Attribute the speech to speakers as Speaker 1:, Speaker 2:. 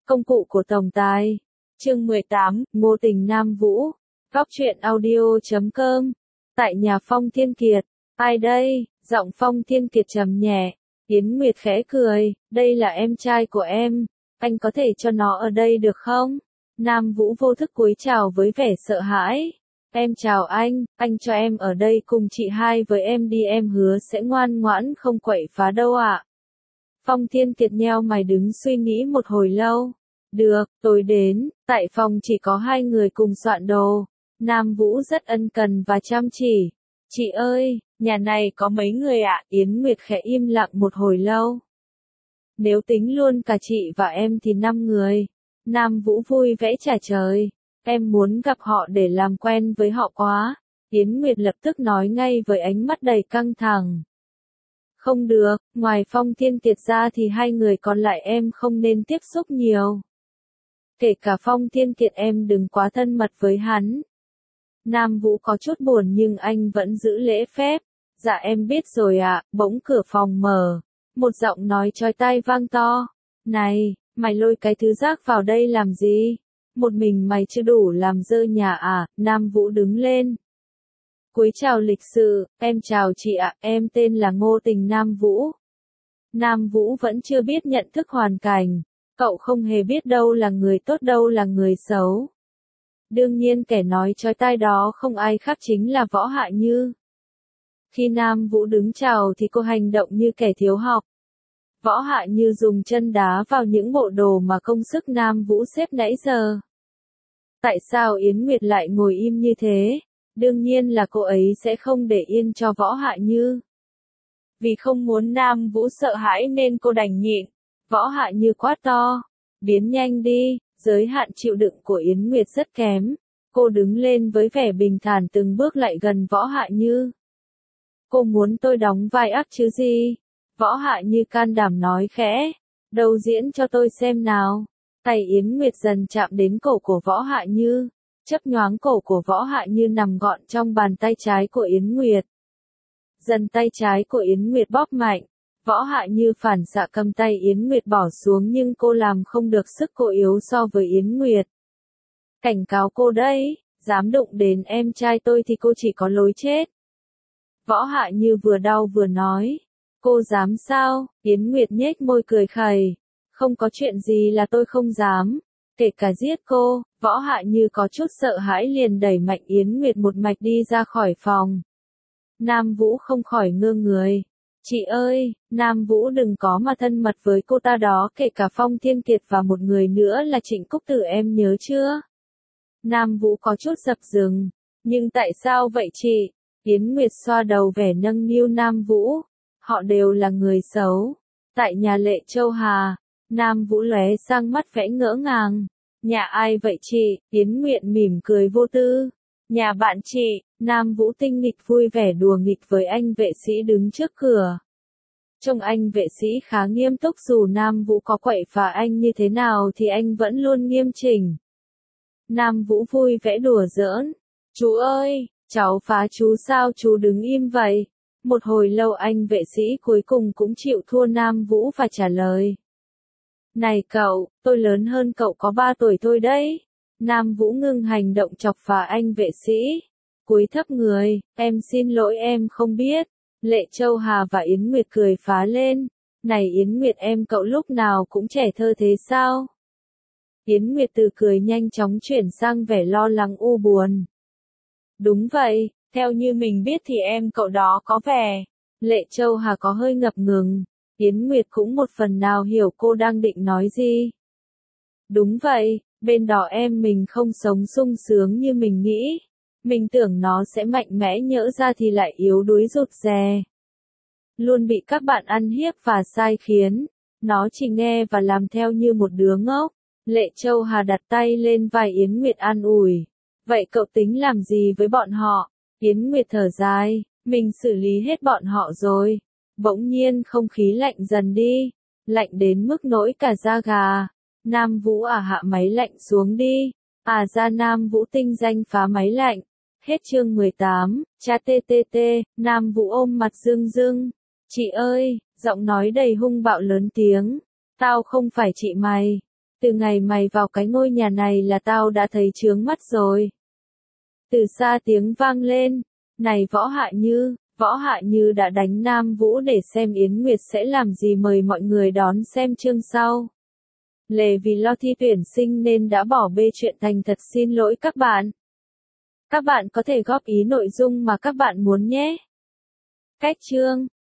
Speaker 1: Công cụ của tổng tài. Chương 18, Ngô tình Nam Vũ. Góc truyện audio.com. Tại nhà Phong Thiên Kiệt. Ai đây? Giọng Phong Thiên Kiệt trầm nhẹ. Yến Nguyệt khẽ cười, đây là em trai của em. Anh có thể cho nó ở đây được không? Nam Vũ vô thức cúi chào với vẻ sợ hãi. Em chào anh cho em ở đây cùng chị hai với em đi, em hứa sẽ ngoan ngoãn không quậy phá đâu ạ. Phong Thiên Kiệt nheo mày đứng suy nghĩ một hồi lâu. Được, tôi đến, tại phòng chỉ có hai người cùng soạn đồ. Nam Vũ rất ân cần và chăm chỉ. Chị ơi, nhà này có mấy người ạ? Yến Nguyệt khẽ im lặng một hồi lâu. Nếu tính luôn cả chị và em thì 5 người. Nam Vũ vui vẻ trả lời. Em muốn gặp họ để làm quen với họ quá. Yến Nguyệt lập tức nói ngay với ánh mắt đầy căng thẳng. Không được, ngoài Phong Thiên Kiệt ra thì hai người còn lại em không nên tiếp xúc nhiều. Kể cả Phong Thiên Kiệt em đừng quá thân mật với hắn. Nam Vũ có chút buồn nhưng anh vẫn giữ lễ phép. Dạ em biết rồi ạ. Bỗng cửa phòng mở. Một giọng nói chói tai vang to. Này, mày lôi cái thứ rác vào đây làm gì? Một mình mày chưa đủ làm dơ nhà à? Nam Vũ đứng lên. Cúi chào lịch sự, em chào chị ạ, em tên là Ngô Tình Nam Vũ. Nam Vũ vẫn chưa biết nhận thức hoàn cảnh. Cậu không hề biết đâu là người tốt đâu là người xấu. Đương nhiên kẻ nói chói tai đó không ai khác chính là Võ Hạ Như. Khi Nam Vũ đứng chào thì cô hành động như kẻ thiếu học. Võ Hạ Như dùng chân đá vào những bộ đồ mà công sức Nam Vũ xếp nãy giờ. Tại sao Yến Nguyệt lại ngồi im như thế? Đương nhiên là cô ấy sẽ không để yên cho Võ Hạ Như. Vì không muốn Nam Vũ sợ hãi nên cô đành nhịn. Võ Hạ Như quát to. Biến nhanh đi, giới hạn chịu đựng của Yến Nguyệt rất kém. Cô đứng lên với vẻ bình thản từng bước lại gần Võ Hạ Như. Cô muốn tôi đóng vai ác chứ gì? Võ Hạ Như can đảm nói khẽ. Đầu diễn cho tôi xem nào. Tay Yến Nguyệt dần chạm đến cổ của Võ Hạ Như. Chấp nhoáng cổ của Võ Hạ Như nằm gọn trong bàn tay trái của Yến Nguyệt. Dần tay trái của Yến Nguyệt bóp mạnh. Võ Hạ Như phản xạ cầm tay Yến Nguyệt bỏ xuống nhưng cô làm không được, sức cô yếu so với Yến Nguyệt. Cảnh cáo cô đấy, dám đụng đến em trai tôi thì cô chỉ có lối chết. Võ Hạ Như vừa đau vừa nói. Cô dám sao? Yến Nguyệt nhếch môi cười khẩy. Không có chuyện gì là tôi không dám. Kể cả giết cô. Võ Hạ Như có chút sợ hãi liền đẩy mạnh Yến Nguyệt một mạch đi ra khỏi phòng. Nam Vũ không khỏi ngơ người. Chị ơi, Nam Vũ đừng có mà thân mật với cô ta đó, kể cả Phong Thiên Kiệt và một người nữa là Trịnh Cúc Tử, em nhớ chưa? Nam Vũ có chút dập dừng. Nhưng tại sao vậy chị? Yến Nguyệt xoa đầu vẻ nâng niu Nam Vũ. Họ đều là người xấu. Tại nhà Lệ Châu Hà. Nam Vũ lóe sang mắt vẻ ngỡ ngàng. Nhà ai vậy chị? Yến Nguyệt mỉm cười vô tư. Nhà bạn chị. Nam Vũ tinh nghịch vui vẻ đùa nghịch với anh vệ sĩ đứng trước cửa. Trông anh vệ sĩ khá nghiêm túc, dù Nam Vũ có quậy phá anh như thế nào thì anh vẫn luôn nghiêm chỉnh. Nam Vũ vui vẻ đùa giỡn. Chú ơi, cháu phá chú sao, chú đứng im vậy? Một hồi lâu anh vệ sĩ cuối cùng cũng chịu thua Nam Vũ và trả lời. Này cậu, tôi lớn hơn cậu có 3 tuổi thôi đấy. Nam Vũ ngưng hành động chọc phá anh vệ sĩ. Cúi thấp người, em xin lỗi em không biết. Lệ Châu Hà và Yến Nguyệt cười phá lên. Này Yến Nguyệt, em cậu lúc nào cũng trẻ thơ thế sao? Yến Nguyệt từ cười nhanh chóng chuyển sang vẻ lo lắng u buồn. Đúng vậy, theo như mình biết thì em cậu đó có vẻ. Lệ Châu Hà có hơi ngập ngừng. Yến Nguyệt cũng một phần nào hiểu cô đang định nói gì. Đúng vậy, bên đó em mình không sống sung sướng như mình nghĩ. Mình tưởng nó sẽ mạnh mẽ, nhỡ ra thì lại yếu đuối rụt rè. Luôn bị các bạn ăn hiếp và sai khiến. Nó chỉ nghe và làm theo như một đứa ngốc. Lệ Châu Hà đặt tay lên vai Yến Nguyệt an ủi. Vậy cậu tính làm gì với bọn họ? Yến Nguyệt thở dài. Mình xử lý hết bọn họ rồi. Bỗng nhiên không khí lạnh dần đi. Lạnh đến mức nỗi cả da gà. Nam Vũ hạ máy lạnh xuống đi. Ra Nam Vũ tinh danh phá máy lạnh. Hết chương 18, cha TTT, Nam Vũ ôm mặt rưng rưng. Chị ơi, giọng nói đầy hung bạo lớn tiếng. Tao không phải chị mày. Từ ngày mày vào cái ngôi nhà này là tao đã thấy chướng mắt rồi. Từ xa tiếng vang lên, này Võ Hạ Như đã đánh Nam Vũ để xem Yến Nguyệt sẽ làm gì, mời mọi người đón xem chương sau. Lệ vì lo thi tuyển sinh nên đã bỏ bê chuyện, thành thật xin lỗi các bạn. Các bạn có thể góp ý nội dung mà các bạn muốn nhé. Cách chương